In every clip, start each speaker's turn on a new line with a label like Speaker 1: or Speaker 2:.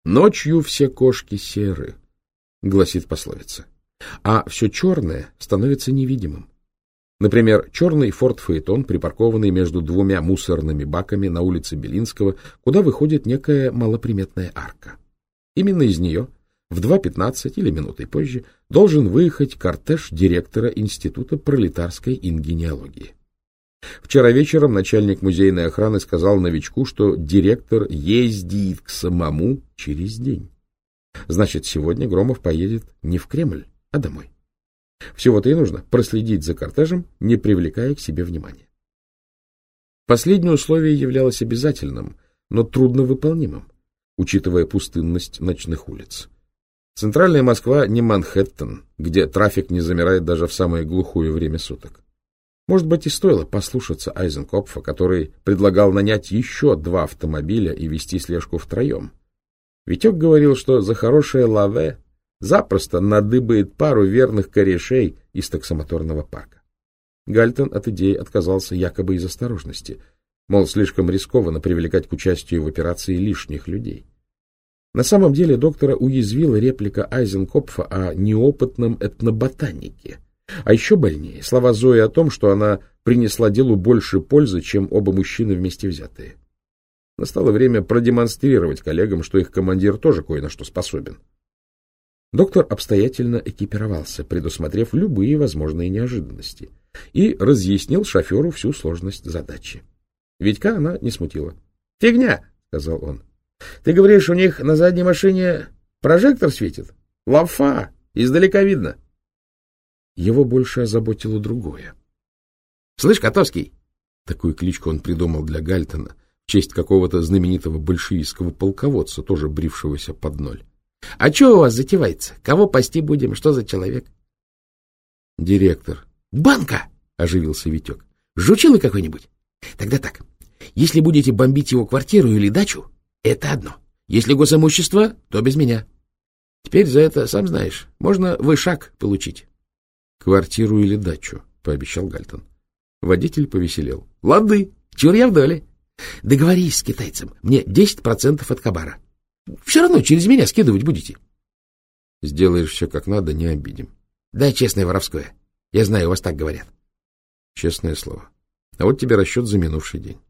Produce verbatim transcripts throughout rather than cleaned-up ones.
Speaker 1: «Ночью все кошки серы», — гласит пословица, а все черное становится невидимым. Например, черный форд-фаэтон, припаркованный между двумя мусорными баками на улице Белинского, куда выходит некая малоприметная арка. Именно из нее в два пятнадцать или минутой позже должен выехать кортеж директора Института пролетарской ингенеологии. Вчера вечером начальник музейной охраны сказал новичку, что директор ездит к самому через день. Значит, сегодня Громов поедет не в Кремль, а домой. Всего-то и нужно проследить за кортежем, не привлекая к себе внимания. Последнее условие являлось обязательным, но трудновыполнимым, учитывая пустынность ночных улиц. Центральная Москва не Манхэттен, где трафик не замирает даже в самое глухое время суток. Может быть, и стоило послушаться Айзенкопфа, который предлагал нанять еще два автомобиля и вести слежку втроем. Витек говорил, что за хорошее лаве запросто надыбает пару верных корешей из таксомоторного парка. Гальтон от идеи отказался якобы из осторожности, мол, слишком рискованно привлекать к участию в операции лишних людей. На самом деле доктора уязвила реплика Айзенкопфа о неопытном этноботанике. А еще больнее слова Зои о том, что она принесла делу больше пользы, чем оба мужчины вместе взятые. Настало время продемонстрировать коллегам, что их командир тоже кое на что способен. Доктор обстоятельно экипировался, предусмотрев любые возможные неожиданности, и разъяснил шоферу всю сложность задачи. Витька она не смутила. — Фигня, — сказал он. — Ты говоришь, у них на задней машине прожектор светит? Лафа, издалека видно. Его больше озаботило другое. — Слышь, Котовский! Такую кличку он придумал для Гальтона в честь какого-то знаменитого большевистского полководца, тоже брившегося под ноль. — А что у вас затевается? Кого пасти будем? Что за человек? — Директор. — Банка! — оживился Витек. — Жучилы какой-нибудь? Тогда так. Если будете бомбить его квартиру или дачу, это одно. Если госимущество, то без меня. Теперь за это, сам знаешь, можно вышаг получить. — Квартиру или дачу, — пообещал Гальтон. Водитель повеселел. — Лады, чур я в доле. Договорись с китайцем, мне десять процентов от хабара. Все равно через меня скидывать будете. — Сделаешь все как надо, не обидим. — Да, честное воровское. Я знаю, у вас так говорят. — Честное слово. А вот тебе расчет за минувший день.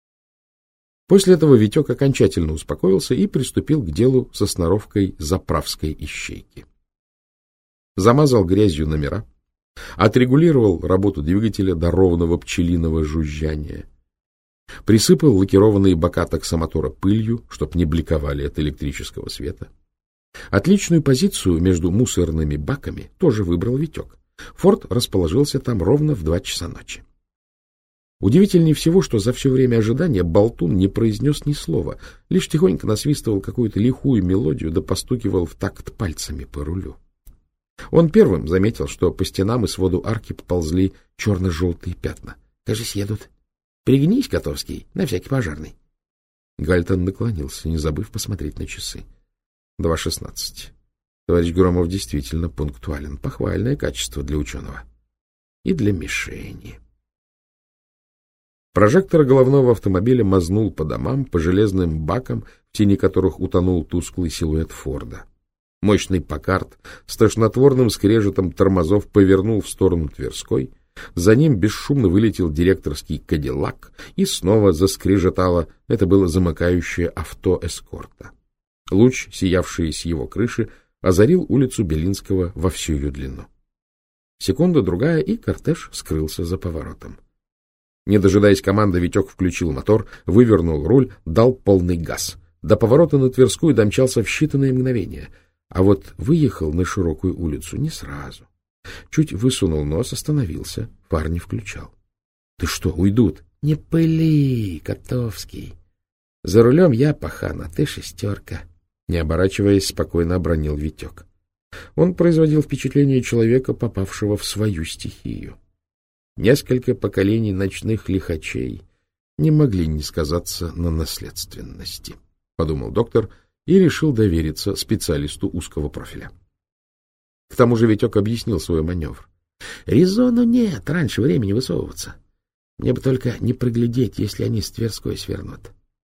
Speaker 1: После этого Витек окончательно успокоился и приступил к делу со сноровкой заправской ищейки. Замазал грязью номера, отрегулировал работу двигателя до ровного пчелиного жужжания, присыпал лакированные бока таксомотора пылью, чтоб не бликовали от электрического света. Отличную позицию между мусорными баками тоже выбрал Витек. Форд расположился там ровно в два часа ночи. Удивительнее всего, что за все время ожидания болтун не произнес ни слова, лишь тихонько насвистывал какую-то лихую мелодию да постукивал в такт пальцами по рулю. Он первым заметил, что по стенам и своду арки поползли черно-желтые пятна. — Кажись, едут. Пригнись, Котовский, на всякий пожарный. Гальтон наклонился, не забыв посмотреть на часы. Два шестнадцать. Товарищ Громов действительно пунктуален. Похвальное качество для ученого. И для мишени. Прожектор головного автомобиля мазнул по домам, по железным бакам, в тени которых утонул тусклый силуэт Форда. Мощный Паккард с тошнотворным скрежетом тормозов повернул в сторону Тверской, за ним бесшумно вылетел директорский Кадиллак и снова заскрежетало, это было замыкающее авто эскорта. Луч, сиявший с его крыши, озарил улицу Белинского во всю ее длину. Секунда-другая, и кортеж скрылся за поворотом. Не дожидаясь команды, Витек включил мотор, вывернул руль, дал полный газ. До поворота на Тверскую домчался в считанные мгновения, а вот выехал на широкую улицу не сразу. Чуть высунул нос, остановился, фар не включал. — Ты что, уйдут? — Не пыли, Котовский. За рулем я пахан, а ты шестерка. Не оборачиваясь, спокойно обронил Витек. Он производил впечатление человека, попавшего в свою стихию. Несколько поколений ночных лихачей не могли не сказаться на наследственности, — подумал доктор и решил довериться специалисту узкого профиля. К тому же Витек объяснил свой маневр. — Резону нет, раньше времени высовываться. Мне бы только не проглядеть, если они с Тверской свернут.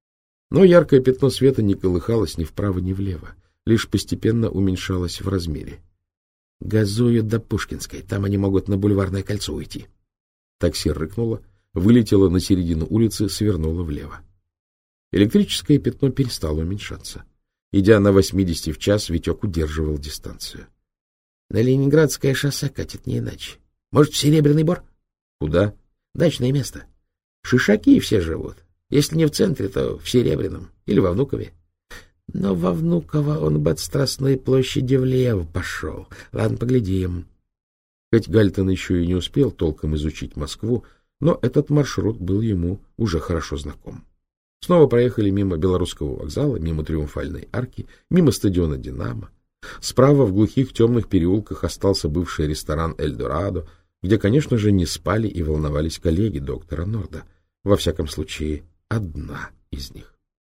Speaker 1: Но яркое пятно света не колыхалось ни вправо, ни влево, лишь постепенно уменьшалось в размере. — Газуют до Пушкинской, там они могут на Бульварное кольцо уйти. Такси рыкнуло, вылетело на середину улицы, свернуло влево. Электрическое пятно перестало уменьшаться. Идя на восьмидесяти в час, Витек удерживал дистанцию. — На Ленинградское шоссе катит не иначе. Может, в Серебряный Бор? — Куда? — Дачное место. Шишаки все живут. Если не в центре, то в Серебряном или во Внукове. Но во Внуково он бы от Страстной площади влево пошел. Ладно, поглядим. Хоть Гальтон еще и не успел толком изучить Москву, но этот маршрут был ему уже хорошо знаком. Снова проехали мимо Белорусского вокзала, мимо Триумфальной арки, мимо стадиона «Динамо». Справа в глухих темных переулках остался бывший ресторан «Эльдорадо», где, конечно же, не спали и волновались коллеги доктора Норда. Во всяком случае, одна из них.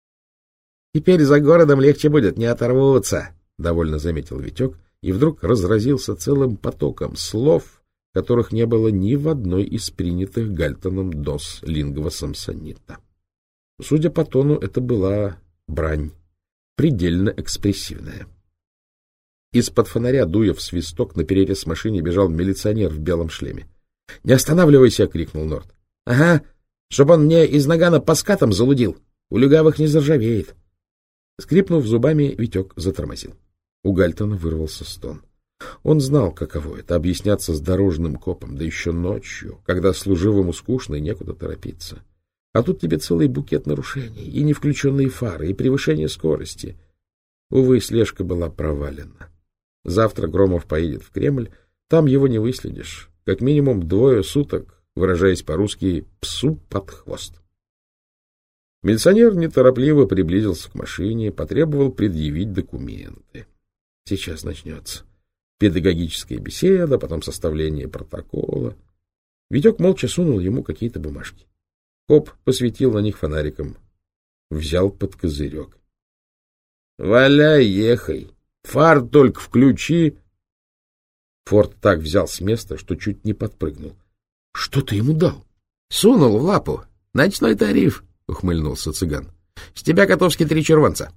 Speaker 1: — Теперь за городом легче будет, не оторвутся, — довольно заметил Витек, и вдруг разразился целым потоком слов, которых не было ни в одной из принятых Гальтоном дос лингва самсонита. Судя по тону, это была брань, предельно экспрессивная. Из-под фонаря, дуя в свисток, на перерез машине бежал милиционер в белом шлеме. — Не останавливайся! — крикнул Норд. — Ага, чтоб он мне из нагана по скатам залудил. У легавых не заржавеет. Скрипнув зубами, Витек затормозил. У Гальтона вырвался стон. Он знал, каково это — объясняться с дорожным копом, да еще ночью, когда служивому скучно и некуда торопиться. А тут тебе целый букет нарушений, и не включенные фары, и превышение скорости. Увы, слежка была провалена. Завтра Громов поедет в Кремль, там его не выследишь. Как минимум двое суток, выражаясь по-русски, псу под хвост. Милиционер неторопливо приблизился к машине, потребовал предъявить документы. Сейчас начнется педагогическая беседа, потом составление протокола. Витек молча сунул ему какие-то бумажки. Коп посветил на них фонариком. Взял под козырек. — Валяй, ехай! Фар только включи! Форд так взял с места, что чуть не подпрыгнул. — Что ты ему дал? — Сунул в лапу. Ночной тариф, — ухмыльнулся цыган. — С тебя, Котовский, три червонца.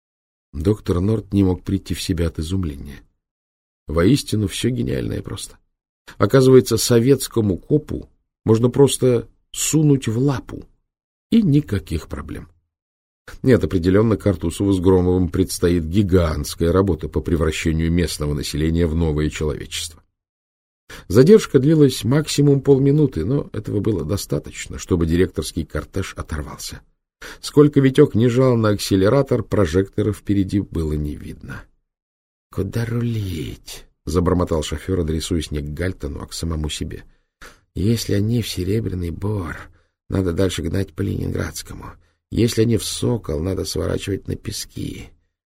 Speaker 1: Доктор Норд не мог прийти в себя от изумления. Воистину, все гениальное просто. Оказывается, советскому копу можно просто сунуть в лапу, и никаких проблем. Нет, определенно Картусову с Громовым предстоит гигантская работа по превращению местного населения в новое человечество. Задержка длилась максимум полминуты, но этого было достаточно, чтобы директорский кортеж оторвался. Сколько Витек не жал на акселератор, прожектора впереди было не видно. — Куда рулить? — забормотал шофер, адресуясь не к Гальтону, а к самому себе. — Если они в Серебряный Бор, надо дальше гнать по Ленинградскому. Если они в Сокол, надо сворачивать на Пески.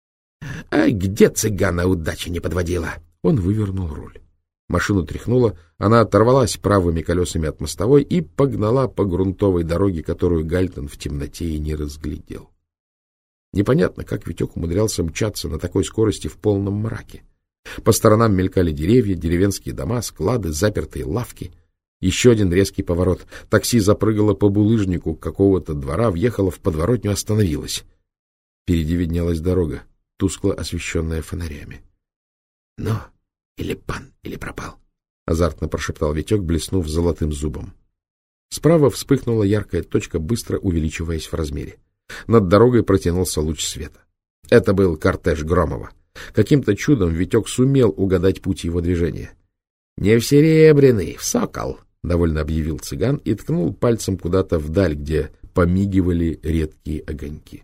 Speaker 1: — А где цыгана удача не подводила? Он вывернул руль. Машину тряхнуло, она оторвалась правыми колесами от мостовой и погнала по грунтовой дороге, которую Гальтон в темноте и не разглядел. Непонятно, как Витек умудрялся мчаться на такой скорости в полном мраке. По сторонам мелькали деревья, деревенские дома, склады, запертые лавки. Еще один резкий поворот. Такси запрыгало по булыжнику какого-то двора, въехало в подворотню, остановилось. Впереди виднелась дорога, тускло освещенная фонарями. — Ну, или пан, или пропал, — азартно прошептал Витек, блеснув золотым зубом. Справа вспыхнула яркая точка, быстро увеличиваясь в размере. Над дорогой протянулся луч света. Это был кортеж Громова. Каким-то чудом Витек сумел угадать путь его движения. — Не в Серебряный, в Сокол, — довольно объявил цыган и ткнул пальцем куда-то вдаль, где помигивали редкие огоньки.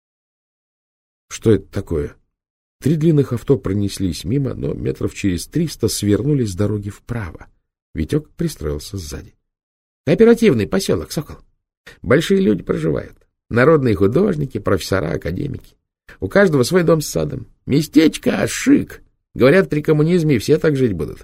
Speaker 1: Что это такое? Три длинных авто пронеслись мимо, но метров через триста свернули с дороги вправо. Витек пристроился сзади. — Кооперативный поселок, Сокол. Большие люди проживают. Народные художники, профессора, академики. У каждого свой дом с садом. Местечко шик. Говорят, при коммунизме все так жить будут.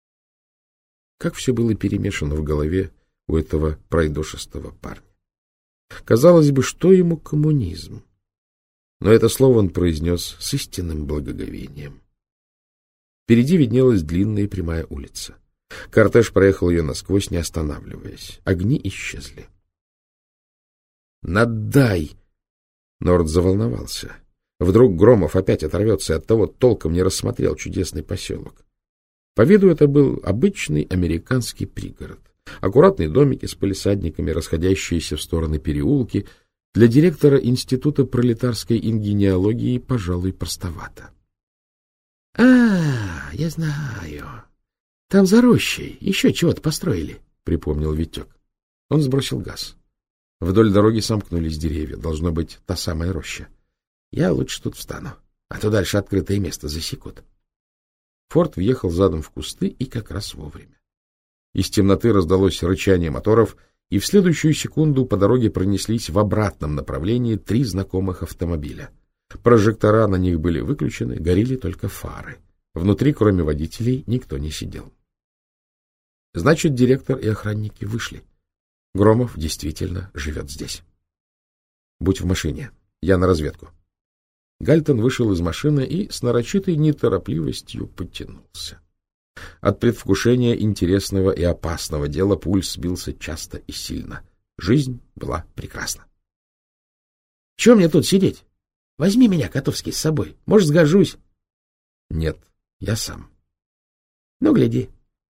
Speaker 1: Как все было перемешано в голове у этого пройдошистого парня. Казалось бы, что ему коммунизм? Но это слово он произнес с истинным благоговением. Впереди виднелась длинная прямая улица. Кортеж проехал ее насквозь, не останавливаясь. Огни исчезли. — Надай! Норд заволновался. Вдруг Громов опять оторвется и оттого толком не рассмотрел чудесный поселок. По виду это был обычный американский пригород. Аккуратные домики с палисадниками, расходящиеся в стороны переулки. Для директора Института пролетарской ингениологии, пожалуй, простовато. — А, я знаю. Там за рощей еще чего-то построили, — припомнил Витек. Он сбросил газ. Вдоль дороги сомкнулись деревья. Должно быть, та самая роща. Я лучше тут встану, а то дальше открытое место засекут. Форд въехал задом в кусты и как раз вовремя. Из темноты раздалось рычание моторов, и в следующую секунду по дороге пронеслись в обратном направлении три знакомых автомобиля. Прожектора на них были выключены, горели только фары. Внутри, кроме водителей, никто не сидел. Значит, директор и охранники вышли. Громов действительно живет здесь. Будь в машине. Я на разведку. Гальтон вышел из машины и с нарочитой неторопливостью подтянулся. От предвкушения интересного и опасного дела пульс бился часто и сильно. Жизнь была прекрасна. — Чего мне тут сидеть? Возьми меня, Котовский, с собой. Может, сгожусь? — Нет, я сам. — Ну, гляди.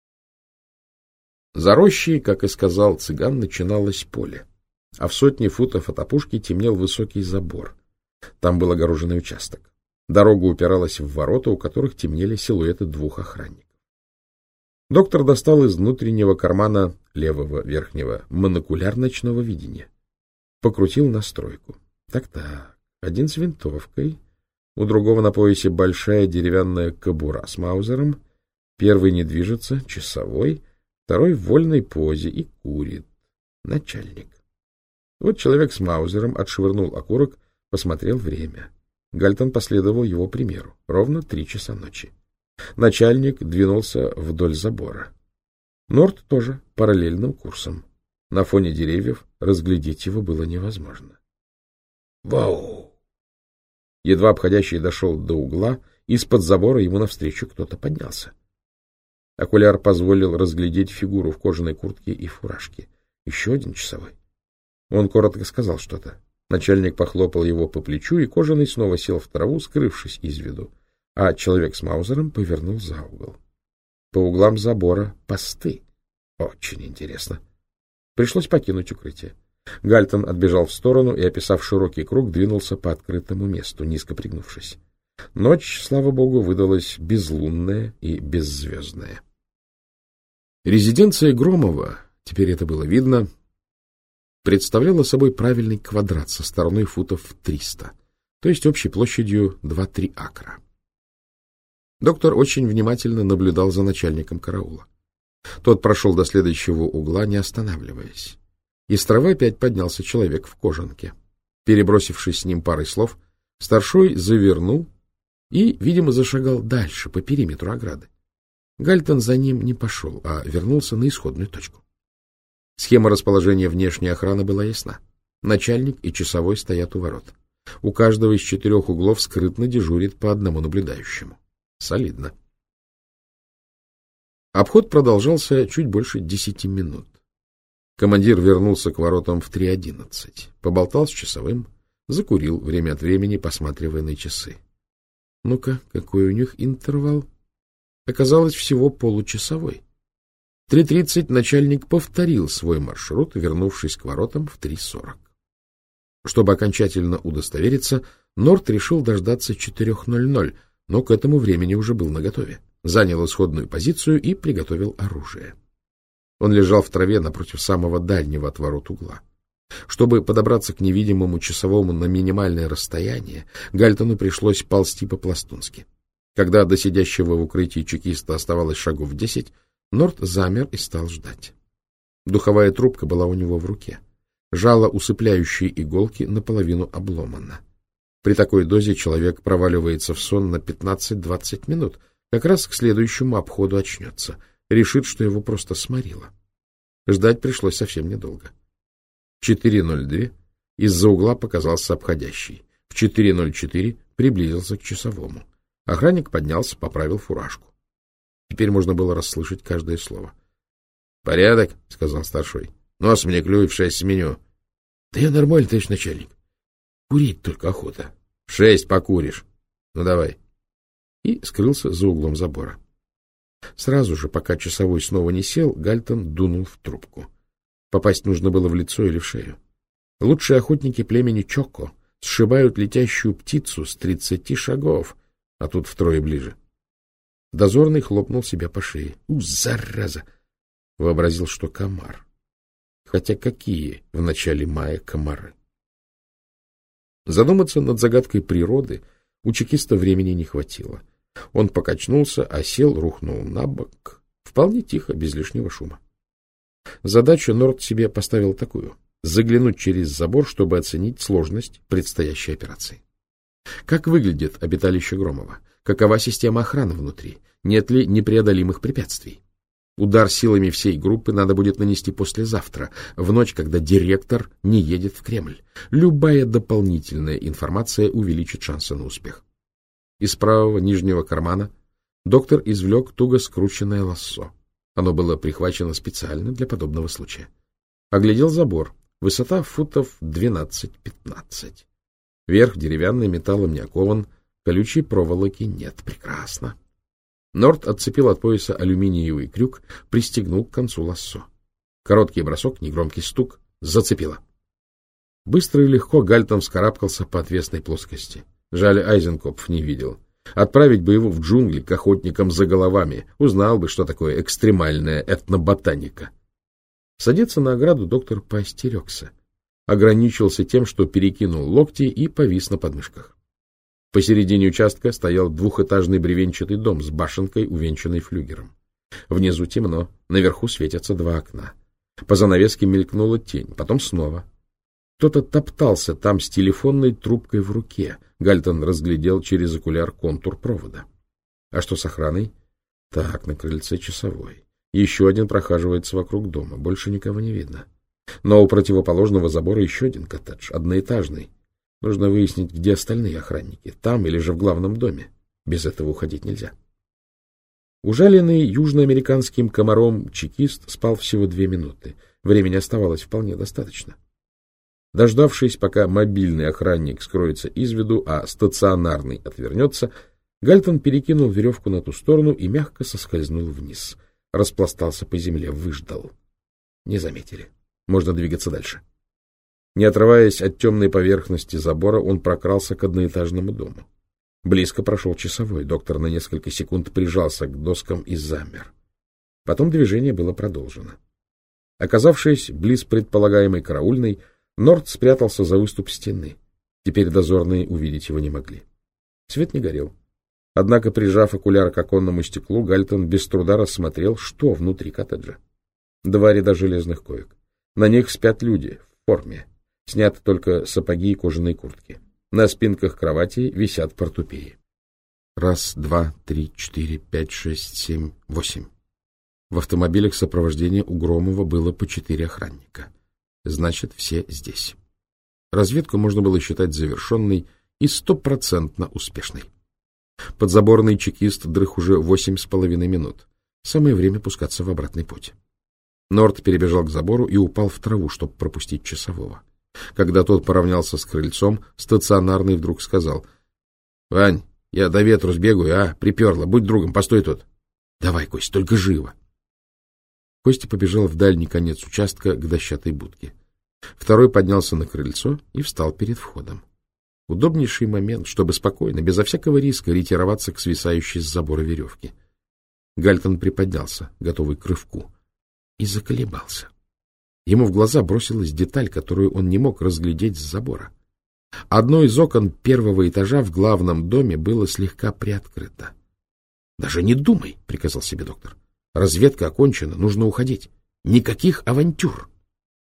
Speaker 1: За рощей, как и сказал цыган, начиналось поле, а в сотне футов от опушки темнел высокий забор. Там был огороженный участок. Дорога упиралась в ворота, у которых темнели силуэты двух охранников. Доктор достал из внутреннего кармана левого верхнего монокуляр ночного видения. Покрутил настройку. Так-так, один с винтовкой, у другого на поясе большая деревянная кобура с маузером, первый не движется, часовой, второй в вольной позе и курит. Начальник. Вот человек с маузером отшвырнул окурок, посмотрел время. Гальтон последовал его примеру. Ровно три часа ночи. Начальник двинулся вдоль забора. Норд тоже параллельным курсом. На фоне деревьев разглядеть его было невозможно. Вау! Едва обходящий дошел до угла, из-под забора ему навстречу кто-то поднялся. Окуляр позволил разглядеть фигуру в кожаной куртке и фуражке. Еще один часовой. Он коротко сказал что-то. Начальник похлопал его по плечу, и кожаный снова сел в траву, скрывшись из виду, а человек с маузером повернул за угол. По углам забора посты. Очень интересно. Пришлось покинуть укрытие. Гальтон отбежал в сторону и, описав широкий круг, двинулся по открытому месту, низко пригнувшись. Ночь, слава богу, выдалась безлунная и беззвездная. Резиденция Громова, теперь это было видно, представляла собой правильный квадрат со стороной футов в триста, то есть общей площадью два-три акра. Доктор очень внимательно наблюдал за начальником караула. Тот прошел до следующего угла, не останавливаясь. Из травы опять поднялся человек в кожанке. Перебросившись с ним парой слов, старшой завернул и, видимо, зашагал дальше, по периметру ограды. Гальтон за ним не пошел, а вернулся на исходную точку. Схема расположения внешней охраны была ясна. Начальник и часовой стоят у ворот. У каждого из четырех углов скрытно дежурит по одному наблюдающему. Солидно. Обход продолжался чуть больше десяти минут. Командир вернулся к воротам в три одиннадцать, поболтал с часовым, закурил, время от времени посматривая на часы. Ну-ка, какой у них интервал? Оказалось, всего получасовой. В три тридцать начальник повторил свой маршрут, вернувшись к воротам в три сорок. Чтобы окончательно удостовериться, Норд решил дождаться четырех ноль-ноль, но к этому времени уже был наготове. Занял исходную позицию и приготовил оружие. Он лежал в траве напротив самого дальнего от ворот угла. Чтобы подобраться к невидимому часовому на минимальное расстояние, Гальтону пришлось ползти по-пластунски. Когда до сидящего в укрытии чекиста оставалось шагов десять, Норд замер и стал ждать. Духовая трубка была у него в руке. Жало усыпляющей иголки наполовину обломано. При такой дозе человек проваливается в сон на пятнадцать-двадцать минут, как раз к следующему обходу очнется, решит, что его просто сморило. Ждать пришлось совсем недолго. В четыре ноль два из-за угла показался обходящий. В четыре ноль четыре приблизился к часовому. Охранник поднялся, поправил фуражку. Теперь можно было расслышать каждое слово. — Порядок, — сказал старшой. — Нос мне клюет, в шесть сменю. — Да я нормально, товарищ начальник. Курить только охота. — Шесть покуришь. Ну, давай. И скрылся за углом забора. Сразу же, пока часовой снова не сел, Гальтон дунул в трубку. Попасть нужно было в лицо или в шею. Лучшие охотники племени Чоко сшибают летящую птицу с тридцати шагов, а тут втрое ближе. Дозорный хлопнул себя по шее. — У, зараза! Вообразил, что комар. Хотя какие в начале мая комары? Задуматься над загадкой природы у чекиста времени не хватило. Он покачнулся, а сел, рухнул на бок. Вполне тихо, без лишнего шума. Задачу Норд себе поставил такую — заглянуть через забор, чтобы оценить сложность предстоящей операции. Как выглядит обиталище Громова? Какова система охраны внутри? Нет ли непреодолимых препятствий? Удар силами всей группы надо будет нанести послезавтра, в ночь, когда директор не едет в Кремль. Любая дополнительная информация увеличит шансы на успех. Из правого нижнего кармана доктор извлек туго скрученное лассо. Оно было прихвачено специально для подобного случая. Оглядел забор. Высота футов двенадцать-пятнадцать. Верх деревянный, металлом не окован, колючей проволоки нет. Прекрасно. Норд отцепил от пояса алюминиевый крюк, пристегнул к концу лассо. Короткий бросок, негромкий стук. Зацепило. Быстро и легко Гальтон вскарабкался по отвесной плоскости. Жаль, Айзенкопф не видел. Отправить бы его в джунгли к охотникам за головами, узнал бы, что такое экстремальная этноботаника. Садиться на ограду доктор поостерегся. Ограничился тем, что перекинул локти и повис на подмышках. Посередине участка стоял двухэтажный бревенчатый дом с башенкой, увенчанной флюгером. Внизу темно, наверху светятся два окна. По занавеске мелькнула тень, потом снова. Кто-то топтался там с телефонной трубкой в руке. Гальтон разглядел через окуляр контур провода. А что с охраной? Так, на крыльце часовой. Еще один прохаживается вокруг дома. Больше никого не видно. Но у противоположного забора еще один коттедж, одноэтажный. Нужно выяснить, где остальные охранники. Там или же в главном доме. Без этого уходить нельзя. Ужаленный южноамериканским комаром чекист спал всего две минуты. Времени оставалось вполне достаточно. Дождавшись, пока мобильный охранник скроется из виду, а стационарный отвернется, Гальтон перекинул веревку на ту сторону и мягко соскользнул вниз. Распластался по земле, выждал. Не заметили. Можно двигаться дальше. Не отрываясь от темной поверхности забора, он прокрался к одноэтажному дому. Близко прошел часовой. Доктор на несколько секунд прижался к доскам и замер. Потом движение было продолжено. Оказавшись близ предполагаемой караульной, Норд спрятался за выступ стены. Теперь дозорные увидеть его не могли. Свет не горел. Однако, прижав окуляр к оконному стеклу, Гальтон без труда рассмотрел, что внутри коттеджа. Два ряда железных коек. На них спят люди в форме. Сняты только сапоги и кожаные куртки. На спинках кроватей висят портупеи. Раз, два, три, четыре, пять, шесть, семь, восемь. В автомобилях сопровождения у Громова было по четыре охранника. Значит, все здесь. Разведку можно было считать завершенной и стопроцентно успешной. Подзаборный чекист дрых уже восемь с половиной минут. Самое время пускаться в обратный путь. Норд перебежал к забору и упал в траву, чтобы пропустить часового. Когда тот поравнялся с крыльцом, стационарный вдруг сказал: — Вань, я до ветру сбегаю, а? Приперло. Будь другом, постой тут. — Давай, Кость, только живо. Костя побежал в дальний конец участка к дощатой будке. Второй поднялся на крыльцо и встал перед входом. Удобнейший момент, чтобы спокойно, безо всякого риска, ретироваться к свисающей с забора веревке. Гальтон приподнялся, готовый к рывку, и заколебался. Ему в глаза бросилась деталь, которую он не мог разглядеть с забора. Одно из окон первого этажа в главном доме было слегка приоткрыто. — Даже не думай, — приказал себе доктор. — Разведка окончена, нужно уходить. Никаких авантюр.